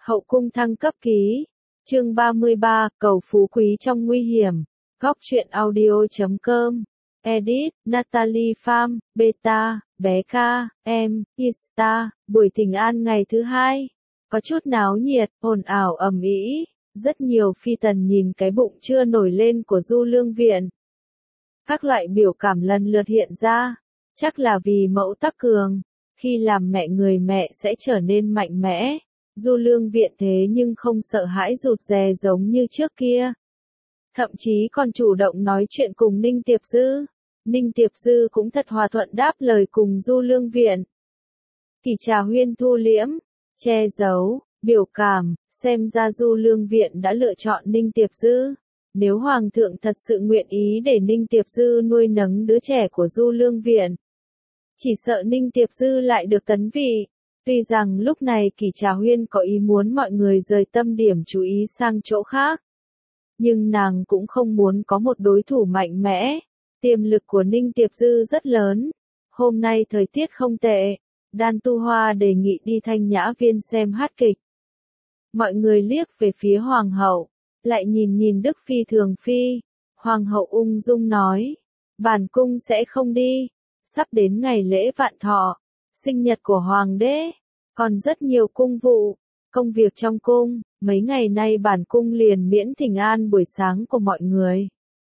Hậu cung thăng cấp ký. Chương 33, cầu phú quý trong nguy hiểm. Góc truyện audio.com. Edit, Natalie Pham, Beta, bé ca, em, Insta. Buổi thỉnh an ngày thứ hai. Có chút náo nhiệt, ồn ào ầm ĩ. Rất nhiều phi tần nhìn cái bụng chưa nổi lên của Du Lương Viện. Các loại biểu cảm lần lượt hiện ra. Chắc là vì mẫu tắc cường. Khi làm mẹ người mẹ sẽ trở nên mạnh mẽ. Du Lương Viện thế nhưng không sợ hãi rụt rè giống như trước kia. Thậm chí còn chủ động nói chuyện cùng Ninh Tiệp Dư. Ninh Tiệp Dư cũng thật hòa thuận đáp lời cùng Du Lương Viện. Kỷ Trà Huyên thu liễm, che giấu, biểu cảm, xem ra Du Lương Viện đã lựa chọn Ninh Tiệp Dư. Nếu Hoàng thượng thật sự nguyện ý để Ninh Tiệp Dư nuôi nấng đứa trẻ của Du Lương Viện, chỉ sợ Ninh Tiệp Dư lại được tấn vị. Tuy rằng lúc này Kỷ Trà Huyên có ý muốn mọi người rời tâm điểm chú ý sang chỗ khác, nhưng nàng cũng không muốn có một đối thủ mạnh mẽ. Tiềm lực của Ninh Tiệp Dư rất lớn. Hôm nay thời tiết không tệ, Đan Tu Hoa đề nghị đi Thanh Nhã Viên xem hát kịch. Mọi người liếc về phía Hoàng hậu, lại nhìn Đức Phi Thường Phi. Hoàng hậu ung dung nói, bản cung sẽ không đi. Sắp đến ngày lễ vạn thọ, sinh nhật của Hoàng đế, còn rất nhiều cung vụ, công việc trong cung, mấy ngày nay bản cung liền miễn thỉnh an buổi sáng của mọi người.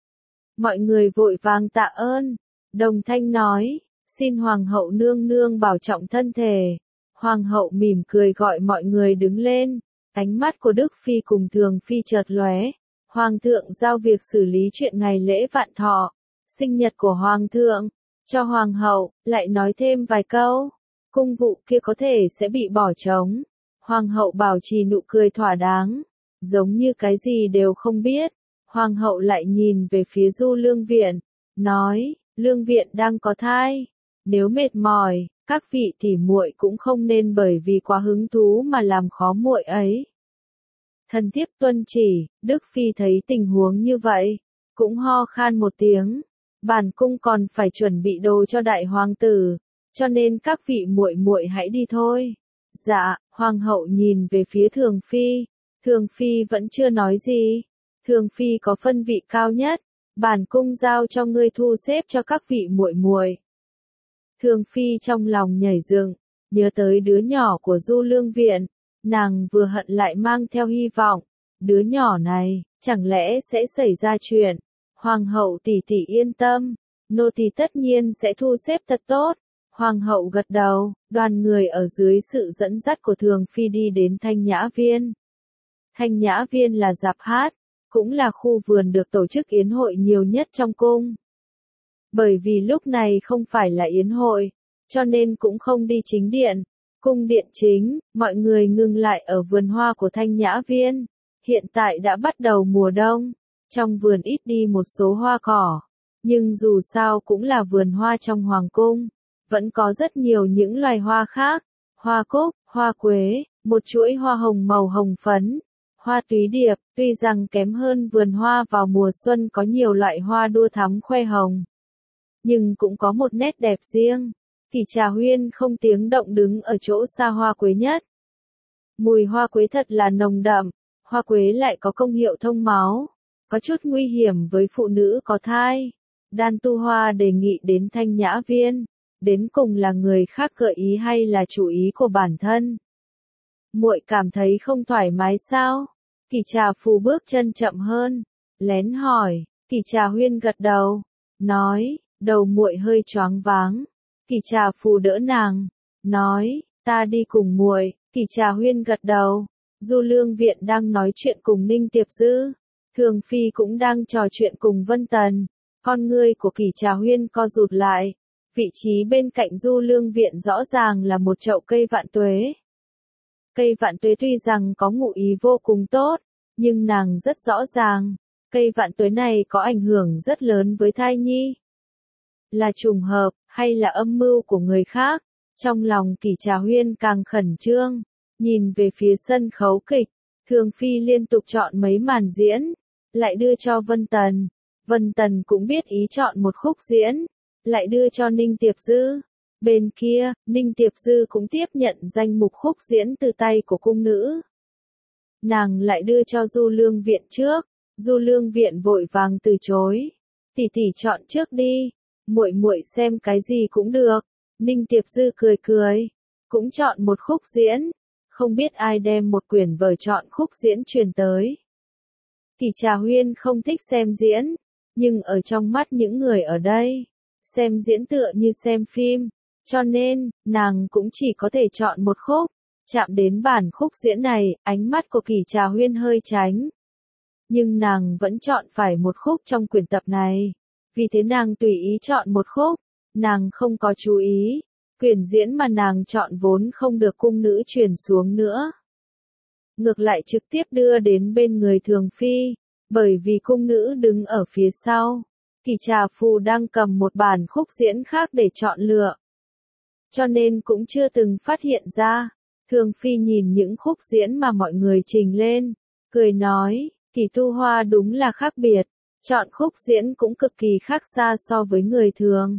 Mọi người vội vàng tạ ơn, đồng thanh nói, xin Hoàng hậu nương nương bảo trọng thân thể. Hoàng hậu mỉm cười gọi mọi người đứng lên, ánh mắt của Đức Phi cùng Thường Phi chợt lóe. Hoàng thượng giao việc xử lý chuyện ngày lễ vạn thọ, sinh nhật của Hoàng thượng, cho Hoàng hậu, lại nói thêm vài câu. Cung vụ kia có thể sẽ bị bỏ trống. Hoàng hậu bảo trì nụ cười thỏa đáng, giống như cái gì đều không biết. Hoàng hậu lại nhìn về phía Du Lương Viện, nói, Lương Viện đang có thai. Nếu mệt mỏi, các vị tỷ muội cũng không nên bởi vì quá hứng thú mà làm khó muội ấy. Thần thiếp tuân chỉ. Đức Phi thấy tình huống như vậy, cũng ho khan một tiếng. Bản cung còn phải chuẩn bị đồ cho đại hoàng tử, cho nên các vị muội muội hãy đi thôi. Dạ. Hoàng hậu nhìn về phía Thường Phi. Thường Phi vẫn chưa nói gì. Thường Phi có phân vị cao nhất, bản cung giao cho ngươi thu xếp cho các vị muội muội. Thường Phi trong lòng nhảy dựng, nhớ tới đứa nhỏ của Du Lương Viện, nàng vừa hận lại mang theo hy vọng. Đứa nhỏ này, chẳng lẽ sẽ xảy ra chuyện? Hoàng hậu tỷ tỷ yên tâm, nô tỳ tất nhiên sẽ thu xếp thật tốt. Hoàng hậu gật đầu, đoàn người ở dưới sự dẫn dắt của Thường Phi đi đến Thanh Nhã Viên. Thanh Nhã Viên là rạp hát, cũng là khu vườn được tổ chức yến hội nhiều nhất trong cung. Bởi vì lúc này không phải là yến hội, cho nên cũng không đi chính điện. Cung điện chính, mọi người ngừng lại ở vườn hoa của Thanh Nhã Viên. Hiện tại đã bắt đầu mùa đông, trong vườn ít đi một số hoa cỏ, nhưng dù sao cũng là vườn hoa trong hoàng cung, vẫn có rất nhiều những loài hoa khác, hoa cúc, hoa quế, một chuỗi hoa hồng màu hồng phấn, hoa túy điệp. Tuy rằng kém hơn vườn hoa vào mùa xuân có nhiều loại hoa đua thắm khoe hồng, nhưng cũng có một nét đẹp riêng. Kỷ Trà Huyên không tiếng động đứng ở chỗ xa hoa quế nhất. Mùi hoa quế thật là nồng đậm, hoa quế lại có công hiệu thông máu, có chút nguy hiểm với phụ nữ có thai. Đan Tu Hoa đề nghị đến Thanh Nhã Viên, đến cùng là người khác gợi ý hay là chủ ý của bản thân? Muội cảm thấy không thoải mái sao? Kỷ Trà Phù bước chân chậm hơn, lén hỏi. Kỷ Trà Huyên gật đầu, nói, đầu muội hơi choáng váng. Kỷ Trà Phù đỡ nàng, nói, ta đi cùng muội. Kỷ Trà Huyên gật đầu. Du Lương Viện đang nói chuyện cùng Ninh Tiệp Dư, Thường Phi cũng đang trò chuyện cùng Vân Tần. Con ngươi của Kỷ Trà Huyên co rụt lại. Vị trí bên cạnh Du Lương Viện rõ ràng là một chậu cây vạn tuế. Cây vạn tuế tuy rằng có ngụ ý vô cùng tốt, nhưng nàng rất rõ ràng, cây vạn tuế này có ảnh hưởng rất lớn với thai nhi. Là trùng hợp, hay là âm mưu của người khác? Trong lòng Kỷ Trà Huyên càng khẩn trương, nhìn về phía sân khấu kịch. Thường Phi liên tục chọn mấy màn diễn, lại đưa cho Vân Tần. Vân Tần cũng biết ý chọn một khúc diễn, lại đưa cho Ninh Tiệp Dư. Bên kia, Ninh Tiệp Dư cũng tiếp nhận danh mục khúc diễn từ tay của cung nữ. nàng lại đưa cho Du Lương Viện trước. Du Lương Viện vội vàng từ chối. Tỷ tỷ chọn trước đi, muội muội xem cái gì cũng được. Ninh Tiệp Dư cười cười, cũng chọn một khúc diễn. Không biết ai đem một quyển vở chọn khúc diễn truyền tới. Kỷ Trà Huyên không thích xem diễn, nhưng ở trong mắt những người ở đây, xem diễn tựa như xem phim, cho nên, nàng cũng chỉ có thể chọn một khúc. Chạm đến bản khúc diễn này, ánh mắt của Kỷ Trà Huyên hơi tránh. Nhưng nàng vẫn chọn phải một khúc trong quyển tập này. Vì thế nàng tùy ý chọn một khúc, nàng không có chú ý. Quyển diễn mà nàng chọn vốn không được cung nữ truyền xuống nữa. Ngược lại trực tiếp đưa đến bên người Thường Phi, bởi vì cung nữ đứng ở phía sau. Kỷ Trà Phù đang cầm một bản khúc diễn khác để chọn lựa. Cho nên cũng chưa từng phát hiện ra. Thường Phi nhìn những khúc diễn mà mọi người trình lên, cười nói, Kỷ Tu Hoa đúng là khác biệt, chọn khúc diễn cũng cực kỳ khác xa so với người thường.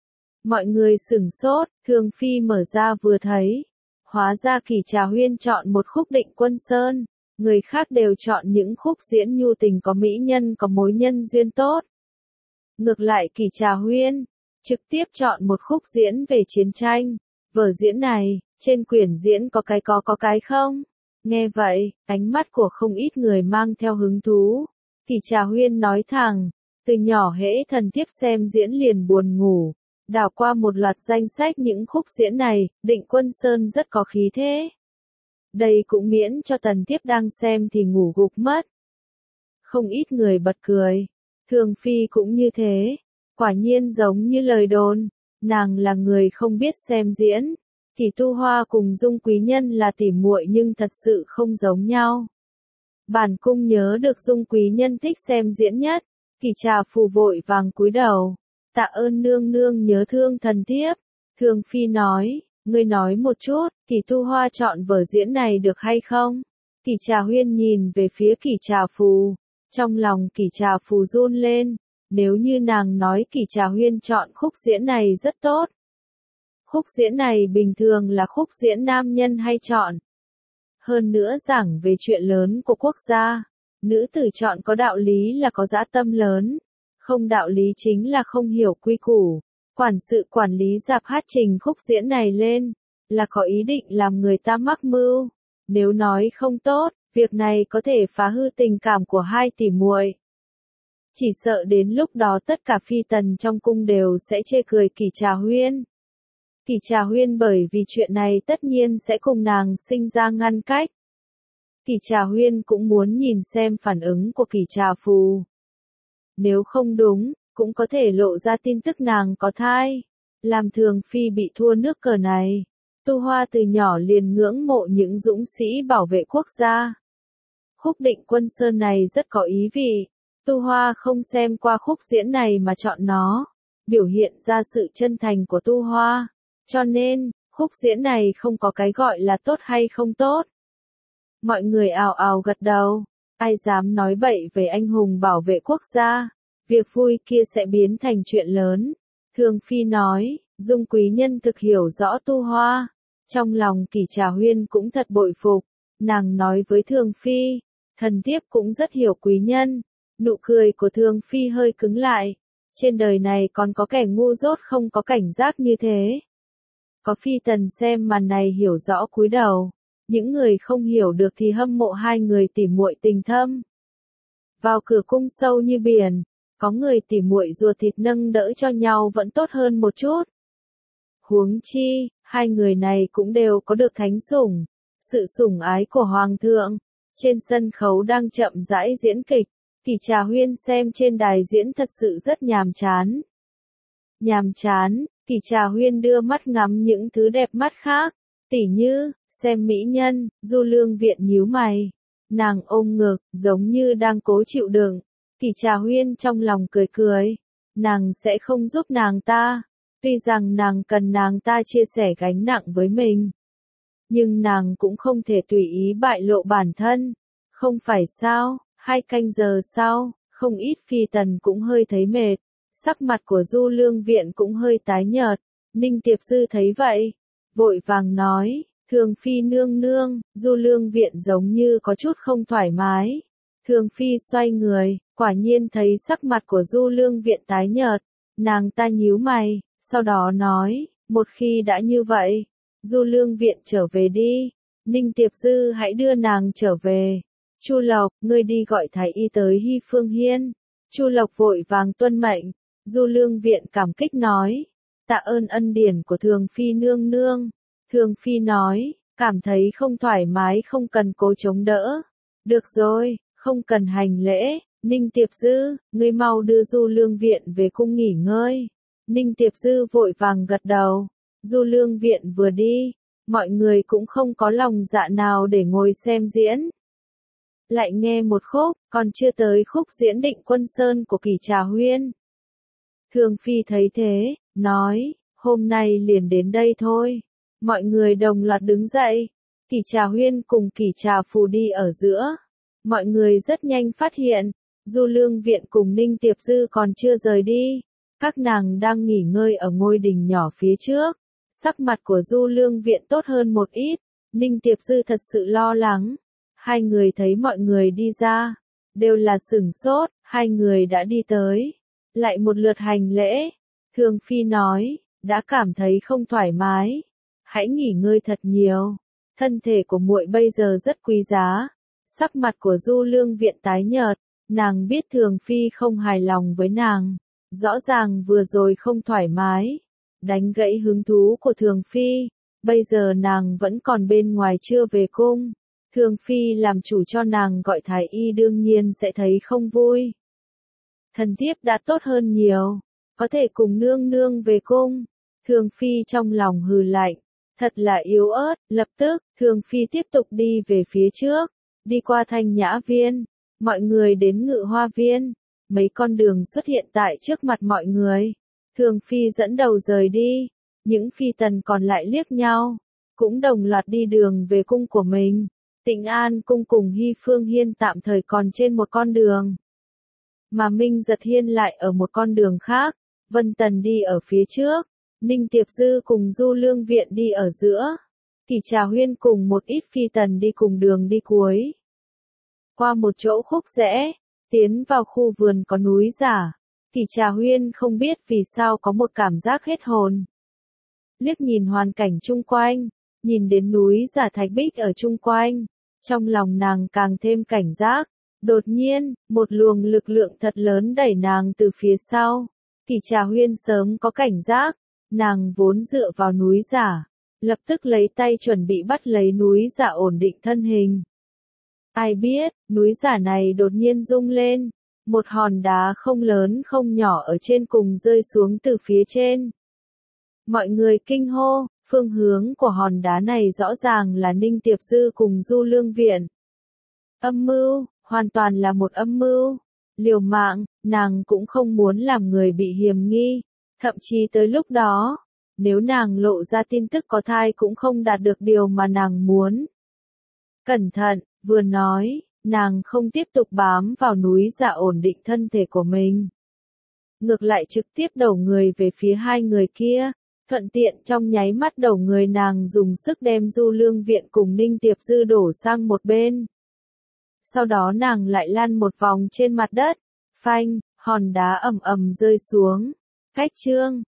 Mọi người sửng sốt, Thường Phi mở ra vừa thấy, hóa ra Kỷ Trà Huyên chọn một khúc Định Quân Sơn, người khác đều chọn những khúc diễn nhu tình có mỹ nhân có mối nhân duyên tốt. Ngược lại Kỷ Trà Huyên, trực tiếp chọn một khúc diễn về chiến tranh. Vở diễn này, trên quyển diễn có cái không? Nghe vậy, ánh mắt của không ít người mang theo hứng thú. Kỷ Trà Huyên nói thẳng, từ nhỏ hễ thần thiếp xem diễn liền buồn ngủ. Đảo qua một loạt danh sách những khúc diễn này, Định Quân Sơn rất có khí thế. Đây cũng miễn cho thần thiếp đang xem thì ngủ gục mất. Không ít người bật cười. Thường Phi cũng như thế. Quả nhiên giống như lời đồn. Nàng là người không biết xem diễn. Kỷ Tu Hoa cùng Dung Quý Nhân là tỉ muội nhưng thật sự không giống nhau. Bản cung nhớ được Dung Quý Nhân thích xem diễn nhất. Kỷ Trà Phù vội vàng cúi đầu. Tạ ơn nương nương nhớ thương thần thiếp. Thường Phi nói, ngươi nói một chút, Kỷ Tu Hoa chọn vở diễn này được hay không? Kỷ Trà Huyên nhìn về phía Kỷ Trà Phù. Trong lòng Kỷ Trà Phù run lên. Nếu như nàng nói Kỷ Trà Huyên chọn khúc diễn này rất tốt. Khúc diễn này bình thường là khúc diễn nam nhân hay chọn. Hơn nữa giảng về chuyện lớn của quốc gia. Nữ tử chọn có đạo lý là có dã tâm lớn. Không đạo lý chính là không hiểu quy củ. Quản sự quản lý dạp hát trình khúc diễn này lên, là có ý định làm người ta mắc mưu. Nếu nói không tốt, việc này có thể phá hư tình cảm của hai tỷ muội. Chỉ sợ đến lúc đó tất cả phi tần trong cung đều sẽ chê cười Kỷ Trà Huyên. Kỷ Trà Huyên bởi vì chuyện này tất nhiên sẽ cùng nàng sinh ra ngăn cách. Kỷ Trà Huyên cũng muốn nhìn xem phản ứng của Kỷ Trà Phù. Nếu không đúng, cũng có thể lộ ra tin tức nàng có thai. Làm Thường Phi bị thua nước cờ này. Tu Hoa từ nhỏ liền ngưỡng mộ những dũng sĩ bảo vệ quốc gia. Khúc Định Quân Sơn này rất có ý vị. Tu Hoa không xem qua khúc diễn này mà chọn nó. Biểu hiện ra sự chân thành của Tu Hoa. Cho nên, khúc diễn này không có cái gọi là tốt hay không tốt. Mọi người ào ào gật đầu. Ai dám nói bậy về anh hùng bảo vệ quốc gia. Việc vui kia sẽ biến thành chuyện lớn. Thường Phi nói, Dung Quý Nhân thực hiểu rõ Tu Hoa. Trong lòng Kỷ Trà Huyên cũng thật bội phục. Nàng nói với Thường Phi, thần thiếp cũng rất hiểu Quý Nhân. Nụ cười của Thường Phi hơi cứng lại. Trên đời này còn có kẻ ngu dốt không có cảnh giác như thế. Có phi tần xem màn này hiểu rõ cúi đầu. Những người không hiểu được thì hâm mộ hai người tỉ muội tình thâm. Vào cửa cung sâu như biển, có người tỉ muội ruột thịt nâng đỡ cho nhau vẫn tốt hơn một chút. Huống chi, hai người này cũng đều có được thánh sủng, sự sủng ái của hoàng thượng. Trên sân khấu đang chậm rãi diễn kịch, Kỷ Trà Huyên xem trên đài diễn thật sự rất nhàm chán. Nhàm chán, Kỷ Trà Huyên đưa mắt ngắm những thứ đẹp mắt khác, tỉ như, xem mỹ nhân, Du Lương Viện nhíu mày. Nàng ôm ngực, giống như đang cố chịu đựng. Kỷ Trà Huyên trong lòng cười cười. Nàng sẽ không giúp nàng ta. Tuy rằng nàng cần nàng ta chia sẻ gánh nặng với mình. Nhưng nàng cũng không thể tùy ý bại lộ bản thân. Không phải sao, 2 canh giờ sau, không ít phi tần cũng hơi thấy mệt. Sắc mặt của Du Lương Viện cũng hơi tái nhợt. Ninh Tiệp Dư thấy vậy. Vội vàng nói, Thường Phi nương nương, Du Lương Viện giống như có chút không thoải mái. Thường Phi xoay người, quả nhiên thấy sắc mặt của Du Lương Viện tái nhợt. Nàng ta nhíu mày, sau đó nói, một khi đã như vậy, Du Lương Viện trở về đi. Ninh Tiệp Dư hãy đưa nàng trở về. Chu Lộc, ngươi đi gọi thái y tới Hy Phương Hiên. Chu Lộc vội vàng tuân mệnh. Du Lương Viện cảm kích nói, tạ ơn ân điển của Thường Phi nương nương. Thường Phi nói, cảm thấy không thoải mái không cần cố chống đỡ. Được rồi, không cần hành lễ. Ninh Tiệp Dư, ngươi mau đưa Du Lương Viện về cung nghỉ ngơi. Ninh Tiệp Dư vội vàng gật đầu. Du Lương Viện vừa đi, mọi người cũng không có lòng dạ nào để ngồi xem diễn. Lại nghe một khúc, còn chưa tới khúc diễn Định Quân Sơn của Kỷ Trà Huyên. Thường Phi thấy thế, nói, hôm nay liền đến đây thôi. Mọi người đồng loạt đứng dậy. Kỷ Trà Huyên cùng Kỷ Trà Phù đi ở giữa. Mọi người rất nhanh phát hiện, Du Lương Viện cùng Ninh Tiệp Dư còn chưa rời đi. Các nàng đang nghỉ ngơi ở ngôi đình nhỏ phía trước. Sắc mặt của Du Lương Viện tốt hơn một ít. Ninh Tiệp Dư thật sự lo lắng. Hai người thấy mọi người đi ra, đều là sửng sốt, hai người đã đi tới. Lại một lượt hành lễ. Thường Phi nói, đã cảm thấy không thoải mái. Hãy nghỉ ngơi thật nhiều. Thân thể của muội bây giờ rất quý giá. Sắc mặt của Du Lương Viện tái nhợt. Nàng biết Thường Phi không hài lòng với nàng. Rõ ràng vừa rồi không thoải mái. Đánh gãy hứng thú của Thường Phi. Bây giờ nàng vẫn còn bên ngoài chưa về cung. Thường Phi làm chủ cho nàng gọi thái y đương nhiên sẽ thấy không vui. Thần thiếp đã tốt hơn nhiều. Có thể cùng nương nương về cung. Thường Phi trong lòng hừ lạnh. Thật là yếu ớt. Lập tức, Thường Phi tiếp tục đi về phía trước. Đi qua Thanh Nhã Viên. Mọi người đến Ngự Hoa Viên. Mấy con đường xuất hiện tại trước mặt mọi người. Thường Phi dẫn đầu rời đi. Những phi tần còn lại liếc nhau. Cũng đồng loạt đi đường về cung của mình. Tịnh An cung cùng Hy Phương Hiên tạm thời còn trên một con đường. Mà Minh Giật Hiên lại ở một con đường khác. Vân Tần đi ở phía trước. Ninh Tiệp Dư cùng Du Lương Viện đi ở giữa. Kỷ Trà Huyên cùng một ít phi tần đi cùng đường đi cuối. Qua một chỗ khúc rẽ, tiến vào khu vườn có núi giả. Kỷ Trà Huyên không biết vì sao có một cảm giác hết hồn. Liếc nhìn hoàn cảnh chung quanh, nhìn đến núi giả thạch bích ở chung quanh. Trong lòng nàng càng thêm cảnh giác. Đột nhiên, một luồng lực lượng thật lớn đẩy nàng từ phía sau. Kỷ Trà Huyên sớm có cảnh giác. Nàng vốn dựa vào núi giả. Lập tức lấy tay chuẩn bị bắt lấy núi giả ổn định thân hình. Ai biết, núi giả này đột nhiên rung lên. Một hòn đá không lớn không nhỏ ở trên cùng rơi xuống từ phía trên. Mọi người kinh hô, phương hướng của hòn đá này rõ ràng là Ninh Tiệp Dư cùng Du Lương Viện. Âm mưu, hoàn toàn là một âm mưu. Liều mạng, nàng cũng không muốn làm người bị hiềm nghi. Thậm chí tới lúc đó, nếu nàng lộ ra tin tức có thai cũng không đạt được điều mà nàng muốn. Cẩn thận, vừa nói, nàng không tiếp tục bám vào núi giả ổn định thân thể của mình. Ngược lại trực tiếp đẩu người về phía hai người kia, thuận tiện trong nháy mắt đẩu người nàng dùng sức đem Du Lương Viện cùng Ninh Tiệp Dư đổ sang một bên. Sau đó nàng lại lăn một vòng trên mặt đất, phanh, hòn đá ầm ầm rơi xuống. Cách chương